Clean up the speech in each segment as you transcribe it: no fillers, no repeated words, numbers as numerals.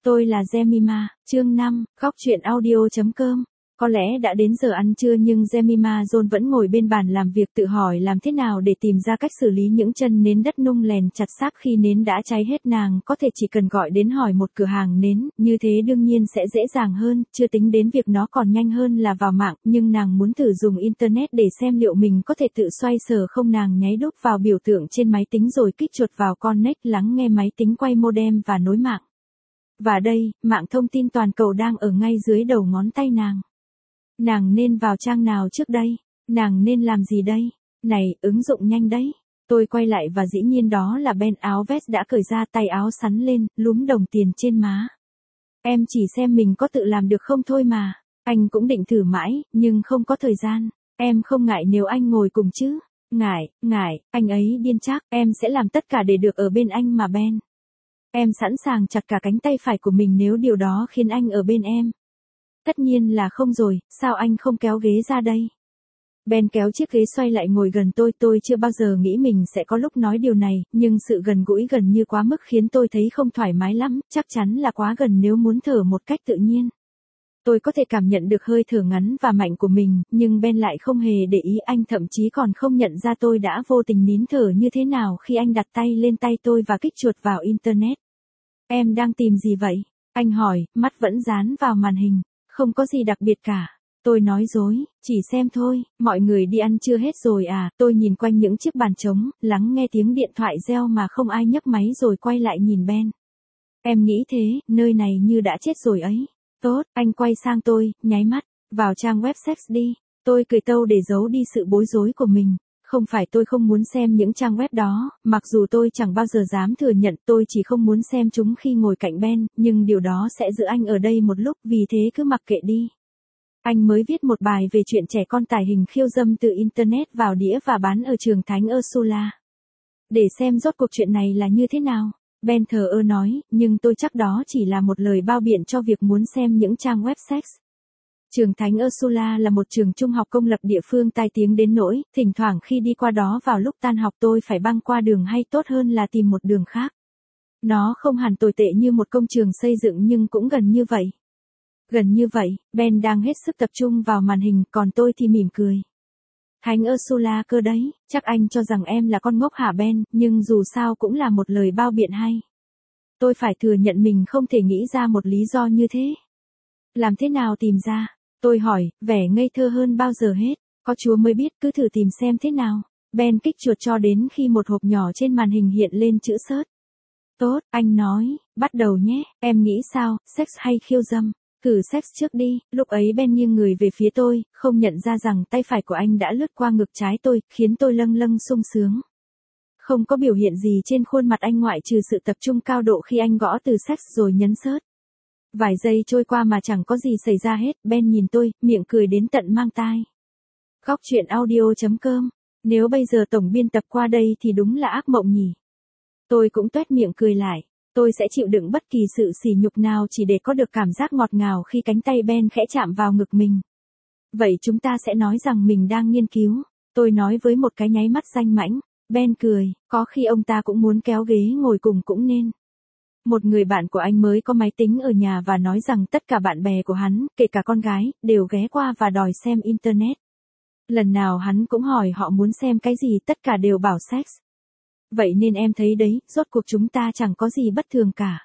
Tôi là Jemima, chương 5, góc truyện audio.com. Có lẽ đã đến giờ ăn trưa nhưng Jemima Jones vẫn ngồi bên bàn làm việc tự hỏi làm thế nào để tìm ra cách xử lý những chân nến đất nung lèn chặt xác khi nến đã cháy hết. Nàng có thể chỉ cần gọi đến hỏi một cửa hàng nến, như thế đương nhiên sẽ dễ dàng hơn, chưa tính đến việc nó còn nhanh hơn là vào mạng, nhưng nàng muốn thử dùng Internet để xem liệu mình có thể tự xoay sở không. Nàng nháy đúp vào biểu tượng trên máy tính rồi kích chuột vào Connect, lắng nghe máy tính quay modem và nối mạng. Và đây, mạng thông tin toàn cầu đang ở ngay dưới đầu ngón tay nàng. Nàng nên vào trang nào trước đây? Nàng nên làm gì đây? Này, ứng dụng nhanh đấy. Tôi quay lại và dĩ nhiên đó là Ben. Áo vest đã cởi ra, tay áo sắn lên, lúm đồng tiền trên má. Em chỉ xem mình có tự làm được không thôi mà. Anh cũng định thử mãi, nhưng không có thời gian. Em không ngại nếu anh ngồi cùng chứ? Ngại, anh ấy điên chắc. Em sẽ làm tất cả để được ở bên anh mà Ben. Em sẵn sàng chặt cả cánh tay phải của mình nếu điều đó khiến anh ở bên em. Tất nhiên là không rồi, sao anh không kéo ghế ra đây? Ben kéo chiếc ghế xoay lại ngồi gần tôi chưa bao giờ nghĩ mình sẽ có lúc nói điều này, nhưng sự gần gũi gần như quá mức khiến tôi thấy không thoải mái lắm, chắc chắn là quá gần nếu muốn thở một cách tự nhiên. Tôi có thể cảm nhận được hơi thở ngắn và mạnh của mình, nhưng Ben lại không hề để ý, anh thậm chí còn không nhận ra tôi đã vô tình nín thở như thế nào khi anh đặt tay lên tay tôi và kích chuột vào Internet. Em đang tìm gì vậy? Anh hỏi, mắt vẫn dán vào màn hình. Không có gì đặc biệt cả. Tôi nói dối, chỉ xem thôi. Mọi người đi ăn trưa hết rồi à? Tôi nhìn quanh những chiếc bàn trống, lắng nghe tiếng điện thoại reo mà không ai nhấc máy rồi quay lại nhìn Ben. Em nghĩ thế, nơi này như đã chết rồi ấy. Tốt, anh quay sang tôi, nháy mắt. Vào trang web sex đi. Tôi cười tâu để giấu đi sự bối rối của mình. Không phải tôi không muốn xem những trang web đó, mặc dù tôi chẳng bao giờ dám thừa nhận, tôi chỉ không muốn xem chúng khi ngồi cạnh Ben, nhưng điều đó sẽ giữ anh ở đây một lúc, vì thế cứ mặc kệ đi. Anh mới viết một bài về chuyện trẻ con tải hình khiêu dâm từ Internet vào đĩa và bán ở trường Thánh Ursula. Để xem rốt cuộc chuyện này là như thế nào. Ben thờ ơ nói, nhưng tôi chắc đó chỉ là một lời bao biện cho việc muốn xem những trang web sex. Trường Thánh Ursula là một trường trung học công lập địa phương tai tiếng đến nỗi, thỉnh thoảng khi đi qua đó vào lúc tan học tôi phải băng qua đường hay tốt hơn là tìm một đường khác. Nó không hẳn tồi tệ như một công trường xây dựng nhưng cũng gần như vậy. Gần như vậy, Ben đang hết sức tập trung vào màn hình, còn tôi thì mỉm cười. Thánh Ursula cơ đấy, chắc anh cho rằng em là con ngốc hả Ben, nhưng dù sao cũng là một lời bao biện hay. Tôi phải thừa nhận mình không thể nghĩ ra một lý do như thế. Làm thế nào tìm ra? Tôi hỏi, vẻ ngây thơ hơn bao giờ hết. Có Chúa mới biết, cứ thử tìm xem thế nào. Ben kích chuột cho đến khi một hộp nhỏ trên màn hình hiện lên chữ search. Tốt, anh nói, bắt đầu nhé, em nghĩ sao, sex hay khiêu dâm? Thử sex trước đi. Lúc ấy Ben nghiêng người về phía tôi, không nhận ra rằng tay phải của anh đã lướt qua ngực trái tôi, khiến tôi lâng lâng sung sướng. Không có biểu hiện gì trên khuôn mặt anh ngoại trừ sự tập trung cao độ khi anh gõ từ sex rồi nhấn search. Vài giây trôi qua mà chẳng có gì xảy ra hết, Ben nhìn tôi, miệng cười đến tận mang tai. Góc truyện audio.com. Nếu bây giờ tổng biên tập qua đây thì đúng là ác mộng nhỉ. Tôi cũng tuét miệng cười lại. Tôi sẽ chịu đựng bất kỳ sự sỉ nhục nào chỉ để có được cảm giác ngọt ngào khi cánh tay Ben khẽ chạm vào ngực mình. Vậy chúng ta sẽ nói rằng mình đang nghiên cứu. Tôi nói với một cái nháy mắt danh mãnh. Ben cười, có khi ông ta cũng muốn kéo ghế ngồi cùng cũng nên. Một người bạn của anh mới có máy tính ở nhà và nói rằng tất cả bạn bè của hắn, kể cả con gái, đều ghé qua và đòi xem Internet. Lần nào hắn cũng hỏi họ muốn xem cái gì, tất cả đều bảo sex. Vậy nên em thấy đấy, rốt cuộc chúng ta chẳng có gì bất thường cả.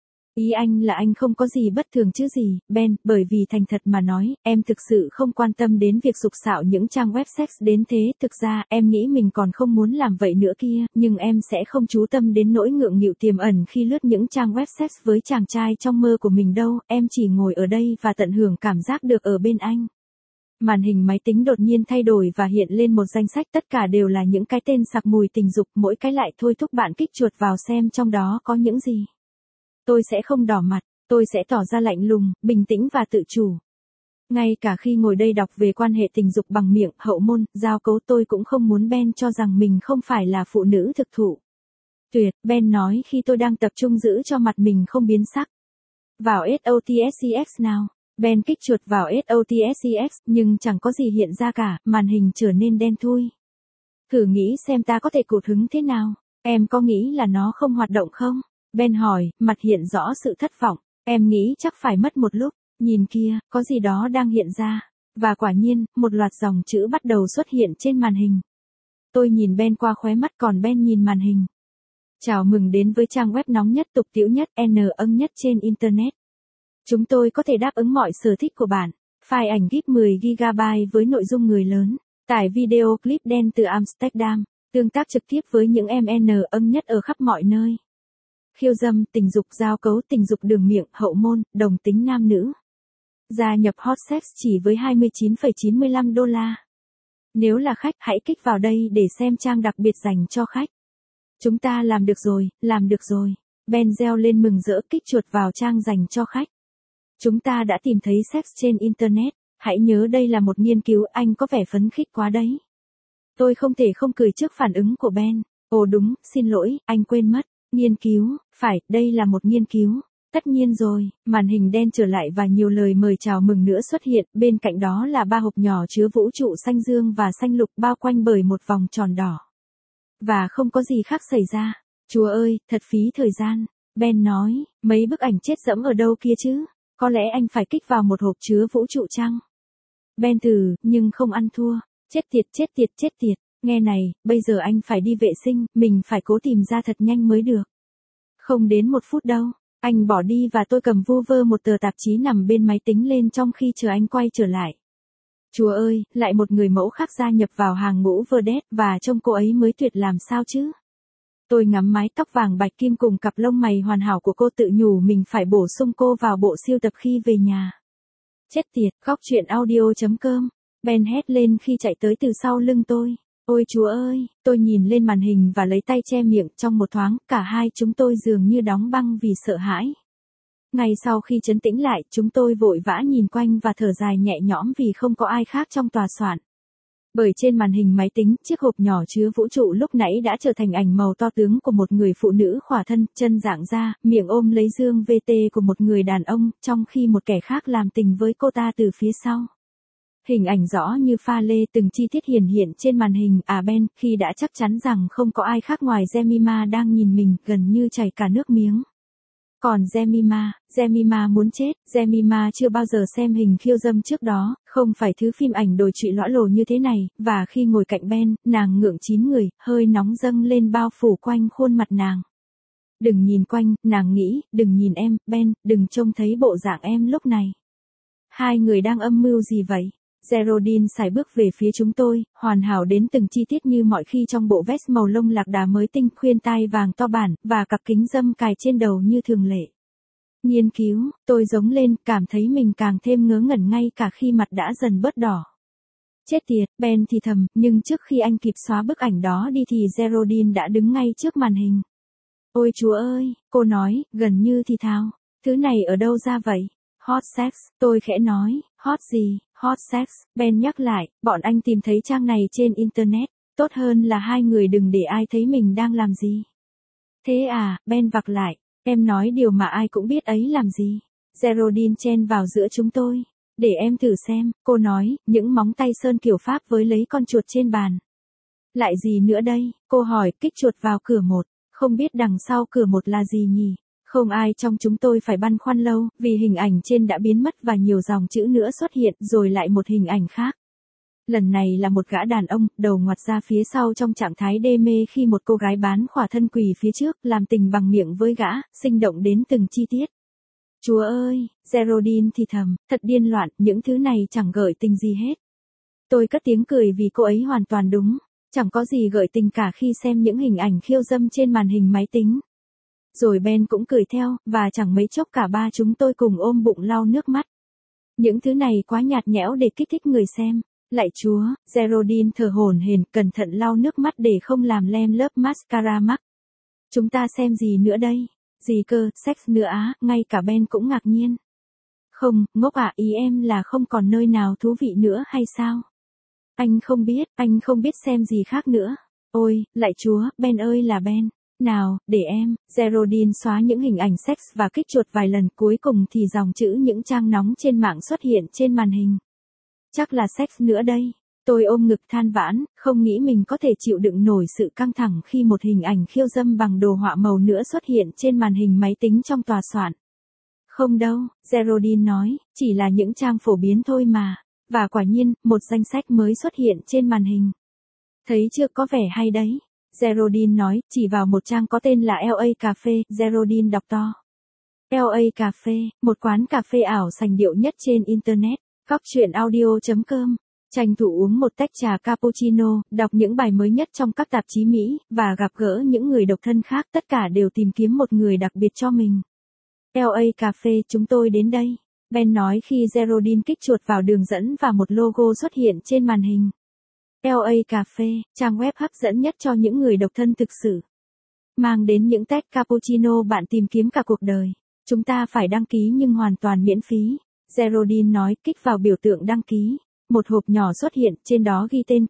Ý anh là anh không có gì bất thường chứ gì, Ben, bởi vì thành thật mà nói, em thực sự không quan tâm đến việc sục sạo những trang web sex đến thế. Thực ra, em nghĩ mình còn không muốn làm vậy nữa kia, nhưng em sẽ không chú tâm đến nỗi ngượng nghịu tiềm ẩn khi lướt những trang web sex với chàng trai trong mơ của mình đâu, em chỉ ngồi ở đây và tận hưởng cảm giác được ở bên anh. Màn hình máy tính đột nhiên thay đổi và hiện lên một danh sách, tất cả đều là những cái tên sặc mùi tình dục, mỗi cái lại thôi thúc bạn kích chuột vào xem trong đó có những gì. Tôi sẽ không đỏ mặt, tôi sẽ tỏ ra lạnh lùng, bình tĩnh và tự chủ. Ngay cả khi ngồi đây đọc về quan hệ tình dục bằng miệng, hậu môn, giao cấu, tôi cũng không muốn Ben cho rằng mình không phải là phụ nữ thực thụ. Tuyệt, Ben nói khi tôi đang tập trung giữ cho mặt mình không biến sắc. Vào SOTSEX nào. Ben kích chuột vào SOTSEX, nhưng chẳng có gì hiện ra cả, màn hình trở nên đen thui. Thử nghĩ xem ta có thể cụt hứng thế nào. Em có nghĩ là nó không hoạt động không? Ben hỏi, mặt hiện rõ sự thất vọng. Em nghĩ chắc phải mất một lúc, nhìn kia, có gì đó đang hiện ra. Và quả nhiên, một loạt dòng chữ bắt đầu xuất hiện trên màn hình. Tôi nhìn Ben qua khóe mắt còn Ben nhìn màn hình. Chào mừng đến với trang web nóng nhất, tục tĩu nhất, âm nhất trên Internet. Chúng tôi có thể đáp ứng mọi sở thích của bạn. File ảnh GIF 10GB với nội dung người lớn. Tải video clip đen từ Amsterdam. Tương tác trực tiếp với những em âm nhất ở khắp mọi nơi. Khiêu dâm, tình dục giao cấu, tình dục đường miệng, hậu môn, đồng tính nam nữ. Gia nhập Hot Sex chỉ với 29,95 đô la. Nếu là khách, hãy kích vào đây để xem trang đặc biệt dành cho khách. Chúng ta làm được rồi, làm được rồi. Ben reo lên mừng rỡ, kích chuột vào trang dành cho khách. Chúng ta đã tìm thấy sex trên Internet. Hãy nhớ đây là một nghiên cứu, anh có vẻ phấn khích quá đấy. Tôi không thể không cười trước phản ứng của Ben. Ồ đúng, xin lỗi, anh quên mất. Nghiên cứu, phải, đây là một nghiên cứu. Tất nhiên rồi, màn hình đen trở lại và nhiều lời mời chào mừng nữa xuất hiện, bên cạnh đó là 3 hộp nhỏ chứa vũ trụ xanh dương và xanh lục bao quanh bởi một vòng tròn đỏ. Và không có gì khác xảy ra. Chúa ơi, thật phí thời gian. Ben nói, mấy bức ảnh chết dẫm ở đâu kia chứ? Có lẽ anh phải kích vào một hộp chứa vũ trụ chăng? Ben thử, nhưng không ăn thua. Chết tiệt, chết tiệt, chết tiệt. Nghe này, bây giờ anh phải đi vệ sinh, mình phải cố tìm ra thật nhanh mới được. Không đến 1 phút đâu. Anh bỏ đi và tôi cầm vu vơ một tờ tạp chí nằm bên máy tính lên trong khi chờ anh quay trở lại. Chúa ơi, lại một người mẫu khác gia nhập vào hàng ngũ vedette và trông cô ấy mới tuyệt làm sao chứ? Tôi ngắm mái tóc vàng bạch kim cùng cặp lông mày hoàn hảo của cô, tự nhủ mình phải bổ sung cô vào bộ sưu tập khi về nhà. Chết tiệt, góc truyện audio.com. Ben hét lên khi chạy tới từ sau lưng tôi. Ôi Chúa ơi, tôi nhìn lên màn hình và lấy tay che miệng, trong một thoáng, cả hai chúng tôi dường như đóng băng vì sợ hãi. Ngay sau khi trấn tĩnh lại, chúng tôi vội vã nhìn quanh và thở dài nhẹ nhõm vì không có ai khác trong tòa soạn. Bởi trên màn hình máy tính, chiếc hộp nhỏ chứa vũ trụ lúc nãy đã trở thành ảnh màu to tướng của một người phụ nữ khỏa thân, chân dạng ra, miệng ôm lấy dương VT của một người đàn ông, trong khi một kẻ khác làm tình với cô ta từ phía sau. Hình ảnh rõ như pha lê, từng chi tiết hiển hiện trên màn hình. Ben, khi đã chắc chắn rằng không có ai khác ngoài Jemima đang nhìn mình, gần như chảy cả nước miếng. Còn Jemima muốn chết. Jemima chưa bao giờ xem hình khiêu dâm trước đó, không phải thứ phim ảnh đồi trụy lõa lồ như thế này, và khi ngồi cạnh Ben, nàng ngượng chín người, hơi nóng dâng lên bao phủ quanh khuôn mặt nàng. Đừng nhìn quanh, nàng nghĩ, đừng nhìn em, Ben, đừng trông thấy bộ dạng em lúc này. Hai người đang âm mưu gì vậy? Geraldine sải bước về phía chúng tôi, hoàn hảo đến từng chi tiết như mọi khi trong bộ vest màu lông lạc đà mới tinh, khuyên tai vàng to bản, và cặp kính râm cài trên đầu như thường lệ. Nghiên cứu, tôi giống lên, cảm thấy mình càng thêm ngớ ngẩn ngay cả khi mặt đã dần bớt đỏ. Chết tiệt, Ben thì thầm, nhưng trước khi anh kịp xóa bức ảnh đó đi thì Geraldine đã đứng ngay trước màn hình. Ôi Chúa ơi, cô nói, gần như thì thào, thứ này ở đâu ra vậy? Hot sex, tôi khẽ nói, hot gì? Hot sex, Ben nhắc lại, bọn anh tìm thấy trang này trên Internet, tốt hơn là hai người đừng để ai thấy mình đang làm gì. Thế à, Ben vặc lại, em nói điều mà ai cũng biết ấy làm gì. Geraldine chen vào giữa chúng tôi. Để em thử xem, cô nói, những móng tay sơn kiểu Pháp với lấy con chuột trên bàn. Lại gì nữa đây, cô hỏi, kích chuột vào cửa một, không biết đằng sau cửa một là gì nhỉ? Không ai trong chúng tôi phải băn khoăn lâu, vì hình ảnh trên đã biến mất và nhiều dòng chữ nữa xuất hiện, rồi lại một hình ảnh khác. Lần này là một gã đàn ông, đầu ngoặt ra phía sau trong trạng thái đê mê khi một cô gái bán khỏa thân quỳ phía trước, làm tình bằng miệng với gã, sinh động đến từng chi tiết. Chúa ơi, Geraldine thì thầm, thật điên loạn, những thứ này chẳng gợi tình gì hết. Tôi cất tiếng cười vì cô ấy hoàn toàn đúng, chẳng có gì gợi tình cả khi xem những hình ảnh khiêu dâm trên màn hình máy tính. Rồi Ben cũng cười theo, và chẳng mấy chốc cả ba chúng tôi cùng ôm bụng lau nước mắt. Những thứ này quá nhạt nhẽo để kích thích người xem. Lạy Chúa, Geraldine thở hổn hển, cẩn thận lau nước mắt để không làm lem lớp mascara mắt. Chúng ta xem gì nữa đây? Gì cơ, sex nữa á, ngay cả Ben cũng ngạc nhiên. Không, ngốc à, ý em là không còn nơi nào thú vị nữa hay sao? Anh không biết xem gì khác nữa. Ôi, lạy Chúa, Ben ơi là Ben. Nào, để em. Geraldine xóa những hình ảnh sex và kích chuột vài lần, cuối cùng thì dòng chữ những trang nóng trên mạng xuất hiện trên màn hình. Chắc là sex nữa đây. Tôi ôm ngực than vãn, không nghĩ mình có thể chịu đựng nổi sự căng thẳng khi một hình ảnh khiêu dâm bằng đồ họa màu nữa xuất hiện trên màn hình máy tính trong tòa soạn. Không đâu, Geraldine nói, chỉ là những trang phổ biến thôi mà. Và quả nhiên, một danh sách mới xuất hiện trên màn hình. Thấy chưa, có vẻ hay đấy. Geraldine nói, chỉ vào một trang có tên là LA Cafe, Geraldine đọc to. LA Cafe, một quán cà phê ảo sành điệu nhất trên Internet. Góc chuyện audio.com. Tranh thủ uống một tách trà cappuccino, đọc những bài mới nhất trong các tạp chí Mỹ, và gặp gỡ những người độc thân khác, tất cả đều tìm kiếm một người đặc biệt cho mình. LA Cafe, chúng tôi đến đây. Ben nói khi Geraldine kích chuột vào đường dẫn và một logo xuất hiện trên màn hình. LA Cafe, trang web hấp dẫn nhất cho những người độc thân thực sự. Mang đến những tách cappuccino bạn tìm kiếm cả cuộc đời. Chúng ta phải đăng ký nhưng hoàn toàn miễn phí. Geraldine nói, kích vào biểu tượng đăng ký. Một hộp nhỏ xuất hiện, trên đó ghi tên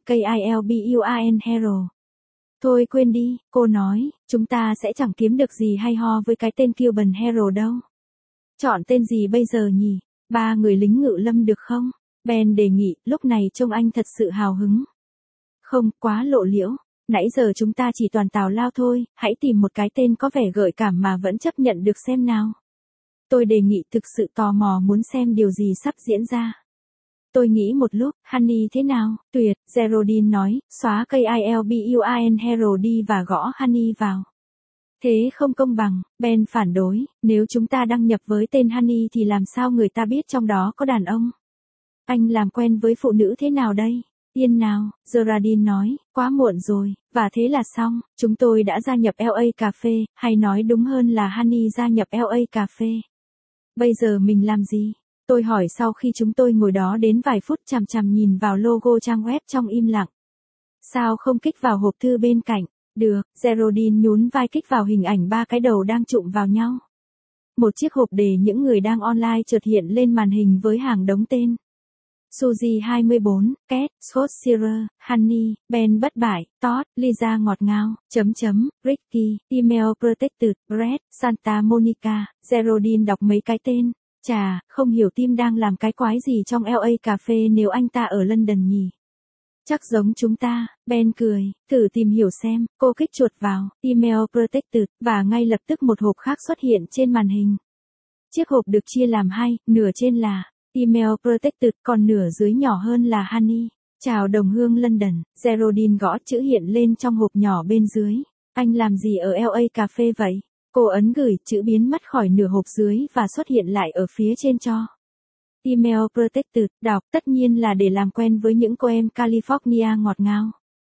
KILBUAN Hero. Thôi quên đi, cô nói, chúng ta sẽ chẳng kiếm được gì hay ho với cái tên Cuban Hero đâu. Chọn tên gì bây giờ nhỉ? 3 người lính ngự lâm được không? Ben đề nghị, lúc này trông anh thật sự hào hứng. Không, quá lộ liễu. Nãy giờ chúng ta chỉ toàn tào lao thôi, hãy tìm một cái tên có vẻ gợi cảm mà vẫn chấp nhận được xem nào. Tôi đề nghị, thực sự tò mò muốn xem điều gì sắp diễn ra. Tôi nghĩ một lúc, Honey thế nào? Tuyệt, Geraldine nói, xóa KILBUAN Hero đi và gõ Honey vào. Thế không công bằng, Ben phản đối, nếu chúng ta đăng nhập với tên Honey thì làm sao người ta biết trong đó có đàn ông? Anh làm quen với phụ nữ thế nào đây? Yên nào, Geraldine nói, quá muộn rồi, và thế là xong, chúng tôi đã gia nhập LA Cafe, hay nói đúng hơn là Honey gia nhập LA Cafe. Bây giờ mình làm gì? Tôi hỏi sau khi chúng tôi ngồi đó đến vài phút chằm chằm nhìn vào logo trang web trong im lặng. Sao không kích vào hộp thư bên cạnh? Được, Geraldine nhún vai kích vào hình ảnh 3 cái đầu đang chụm vào nhau. Một chiếc hộp để những người đang online chợt hiện lên màn hình với hàng đống tên. Suzy 24, Cat, Scott Shearer, Honey, Ben bất bại, Todd, Lisa ngọt ngào, Ricky, Email Protected, Brett, Santa Monica. Geraldine đọc mấy cái tên. Chà, không hiểu Tim đang làm cái quái gì trong LA Cafe nếu anh ta ở London nhỉ? Chắc giống chúng ta, Ben cười, thử tìm hiểu xem, cô kích chuột vào, Email Protected, và ngay lập tức một hộp khác xuất hiện trên màn hình. Chiếc hộp được chia làm hai, nửa trên là Email Protected, còn nửa dưới nhỏ hơn là Honey. Chào đồng hương London, Geraldine gõ chữ hiện lên trong hộp nhỏ bên dưới. Anh làm gì ở LA Cafe vậy? Cô ấn gửi, chữ biến mất khỏi nửa hộp dưới và xuất hiện lại ở phía trên cho. Email Protected, đọc, tất nhiên là để làm quen với những cô em California ngọt ngào.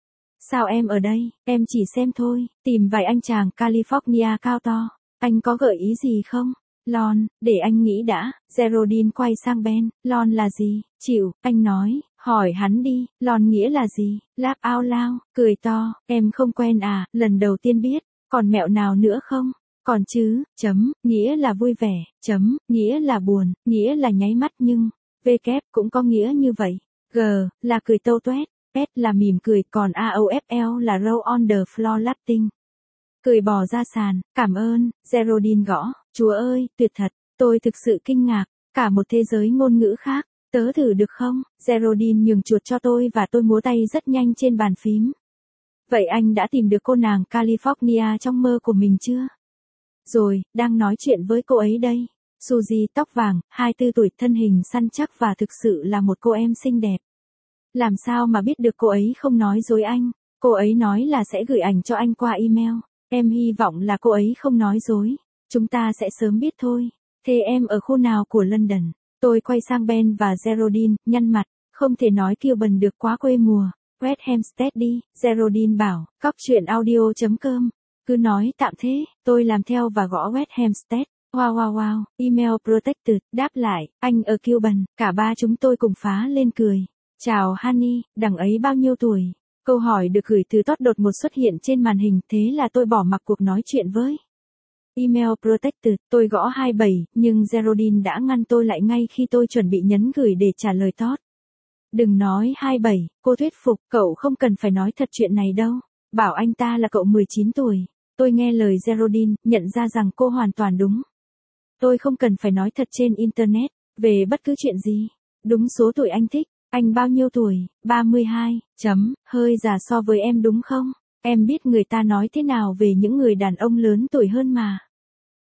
Sao em ở đây, em chỉ xem thôi, tìm vài anh chàng California cao to. Anh có gợi ý gì không? Lon, để anh nghĩ đã. Geraldine quay sang Ben, Lon là gì? Chịu, anh nói, hỏi hắn đi, Lon nghĩa là gì? Laugh out loud, cười to, em không quen à, lần đầu tiên biết, còn mẹo nào nữa không? Còn chứ, nghĩa là vui vẻ, nghĩa là buồn, nghĩa là nháy mắt nhưng, cũng có nghĩa như vậy. G, là cười tâu tuét, S là mỉm cười, còn AOFL là roll on the floor laughing. Cười bò ra sàn, cảm ơn, Geraldine gõ, chúa ơi, tuyệt thật, tôi thực sự kinh ngạc, cả một thế giới ngôn ngữ khác, tớ thử được không? Geraldine nhường chuột cho tôi và tôi múa tay rất nhanh trên bàn phím. Vậy anh đã tìm được cô nàng California trong mơ của mình chưa? Rồi, đang nói chuyện với cô ấy đây. Suzy tóc vàng, 24 tuổi, thân hình săn chắc và thực sự là một cô em xinh đẹp. Làm sao mà biết được cô ấy không nói dối anh? Cô ấy nói là sẽ gửi ảnh cho anh qua email. Em hy vọng là cô ấy không nói dối. Chúng ta sẽ sớm biết thôi. Thế em ở khu nào của London? Tôi quay sang Ben và Geraldine, nhăn mặt. Không thể nói Cuban được, quá quê mùa. West Hampstead đi, Geraldine bảo. Góc chuyện audio.com. Cứ nói tạm thế, tôi làm theo và gõ West Hampstead. Wow, Email Protected, đáp lại, anh ở Cuban. Cả ba chúng tôi cùng phá lên cười. Chào Honey, đằng ấy bao nhiêu tuổi? Câu hỏi được gửi từ Todd đột ngột xuất hiện trên màn hình, thế là tôi bỏ mặc cuộc nói chuyện với Email Protected. Tôi gõ 27, nhưng Geraldine đã ngăn tôi lại ngay khi tôi chuẩn bị nhấn gửi để trả lời Todd. Đừng nói 27, cô thuyết phục, cậu không cần phải nói thật chuyện này đâu. Bảo anh ta là cậu 19 tuổi. Tôi nghe lời Geraldine, nhận ra rằng cô hoàn toàn đúng. Tôi không cần phải nói thật trên Internet, về bất cứ chuyện gì. Đúng số tuổi anh thích. Anh bao nhiêu tuổi? 32, hơi già so với em đúng không? Em biết người ta nói thế nào về những người đàn ông lớn tuổi hơn mà.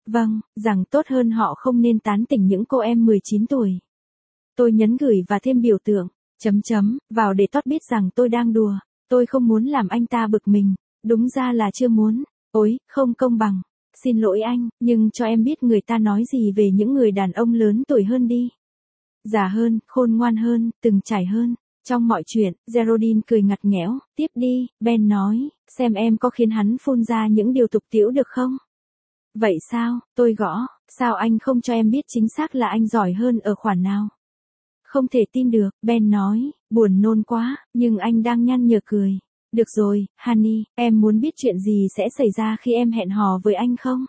Vâng, rằng tốt hơn họ không nên tán tỉnh những cô em 19 tuổi. Tôi nhấn gửi và thêm biểu tượng, vào để Todd biết rằng tôi đang đùa. Tôi không muốn làm anh ta bực mình. Đúng ra là chưa muốn. Ôi, không công bằng. Xin lỗi anh, nhưng cho em biết người ta nói gì về những người đàn ông lớn tuổi hơn đi. Già hơn, khôn ngoan hơn, từng trải hơn. Trong mọi chuyện, Geraldine cười ngặt nghẽo. Tiếp đi, Ben nói, xem em có khiến hắn phun ra những điều tục tĩu được không? Vậy sao, tôi gõ, sao anh không cho em biết chính xác là anh giỏi hơn ở khoản nào? Không thể tin được, Ben nói, buồn nôn quá, nhưng anh đang nhăn nhở cười. Được rồi, Honey, em muốn biết chuyện gì sẽ xảy ra khi em hẹn hò với anh không?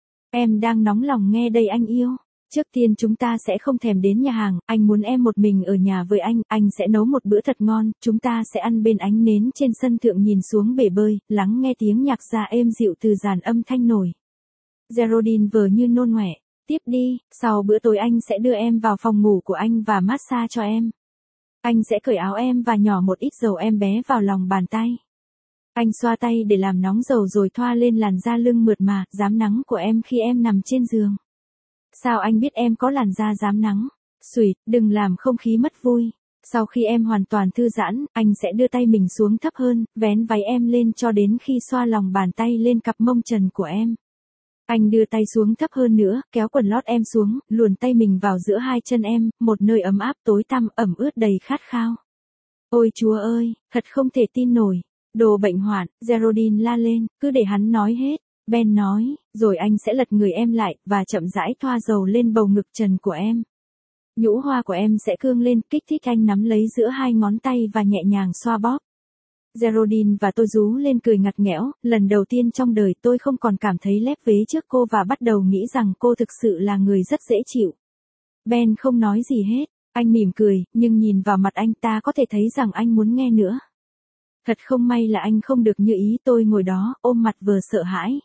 Em đang nóng lòng nghe đây anh yêu. Trước tiên chúng ta sẽ không thèm đến nhà hàng, anh muốn em một mình ở nhà với anh sẽ nấu một bữa thật ngon, chúng ta sẽ ăn bên ánh nến trên sân thượng nhìn xuống bể bơi, lắng nghe tiếng nhạc gia êm dịu từ dàn âm thanh nổi. Geraldine vờ như nôn ngoẻ. Tiếp đi, sau bữa tối anh sẽ đưa em vào phòng ngủ của anh và massage cho em. Anh sẽ cởi áo em và nhỏ một ít dầu em bé vào lòng bàn tay. Anh xoa tay để làm nóng dầu rồi thoa lên làn da lưng mượt mà, rám nắng của em khi em nằm trên giường. Sao anh biết em có làn da rám nắng? Xùi, đừng làm không khí mất vui. Sau khi em hoàn toàn thư giãn, anh sẽ đưa tay mình xuống thấp hơn, vén váy em lên cho đến khi xoa lòng bàn tay lên cặp mông trần của em. Anh đưa tay xuống thấp hơn nữa, kéo quần lót em xuống, luồn tay mình vào giữa hai chân em, một nơi ấm áp tối tăm, ẩm ướt đầy khát khao. Ôi Chúa ơi, thật không thể tin nổi. Đồ bệnh hoạn, Geraldine la lên, cứ để hắn nói hết. Ben nói, rồi anh sẽ lật người em lại, và chậm rãi thoa dầu lên bầu ngực trần của em. Nhũ hoa của em sẽ cương lên, kích thích anh nắm lấy giữa hai ngón tay và nhẹ nhàng xoa bóp. Geraldine và tôi rú lên cười ngặt nghẽo, lần đầu tiên trong đời tôi không còn cảm thấy lép vế trước cô và bắt đầu nghĩ rằng cô thực sự là người rất dễ chịu. Ben không nói gì hết, anh mỉm cười, nhưng nhìn vào mặt anh ta có thể thấy rằng anh muốn nghe nữa. Thật không may là anh không được như ý. Tôi ngồi đó, ôm mặt vừa sợ hãi.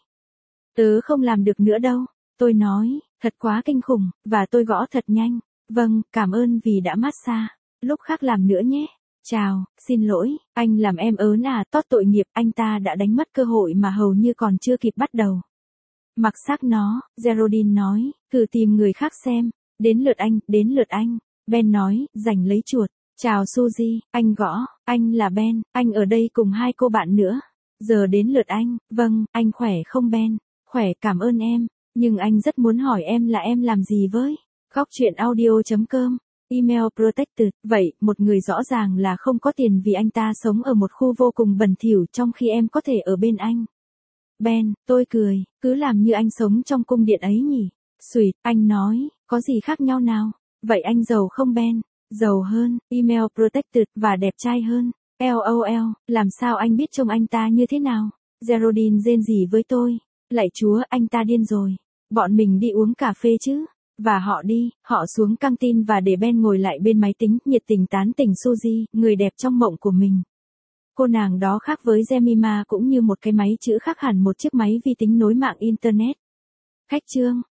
Tớ không làm được nữa đâu, tôi nói, thật quá kinh khủng, và tôi gõ thật nhanh. Vâng, cảm ơn vì đã massage. Lúc khác làm nữa nhé. Chào, xin lỗi, anh làm em ớn à, Todd tội nghiệp, anh ta đã đánh mất cơ hội mà hầu như còn chưa kịp bắt đầu. Mặc xác nó, Geraldine nói, thử tìm người khác xem. Đến lượt anh, Ben nói, giành lấy chuột. Chào Suzy, anh gõ, anh là Ben, anh ở đây cùng hai cô bạn nữa. Giờ đến lượt anh, vâng, anh khỏe không Ben? Khỏe, cảm ơn em, nhưng anh rất muốn hỏi em là em làm gì với? Góc chuyện audio.com, email protected, vậy, một người rõ ràng là không có tiền vì anh ta sống ở một khu vô cùng bẩn thỉu trong khi em có thể ở bên anh. Ben, tôi cười, cứ làm như anh sống trong cung điện ấy nhỉ? Sweet, anh nói, có gì khác nhau nào? Vậy anh giàu không Ben? Giàu hơn, email protected, và đẹp trai hơn. LOL, làm sao anh biết trông anh ta như thế nào? Geraldine rên rỉ với tôi. Lạy Chúa, anh ta điên rồi. Bọn mình đi uống cà phê chứ? Và họ xuống căng tin và để Ben ngồi lại bên máy tính, nhiệt tình tán tỉnh Suzy, người đẹp trong mộng của mình. Cô nàng đó khác với Jemima cũng như một cái máy chữ khác hẳn một chiếc máy vi tính nối mạng Internet. Khách trương,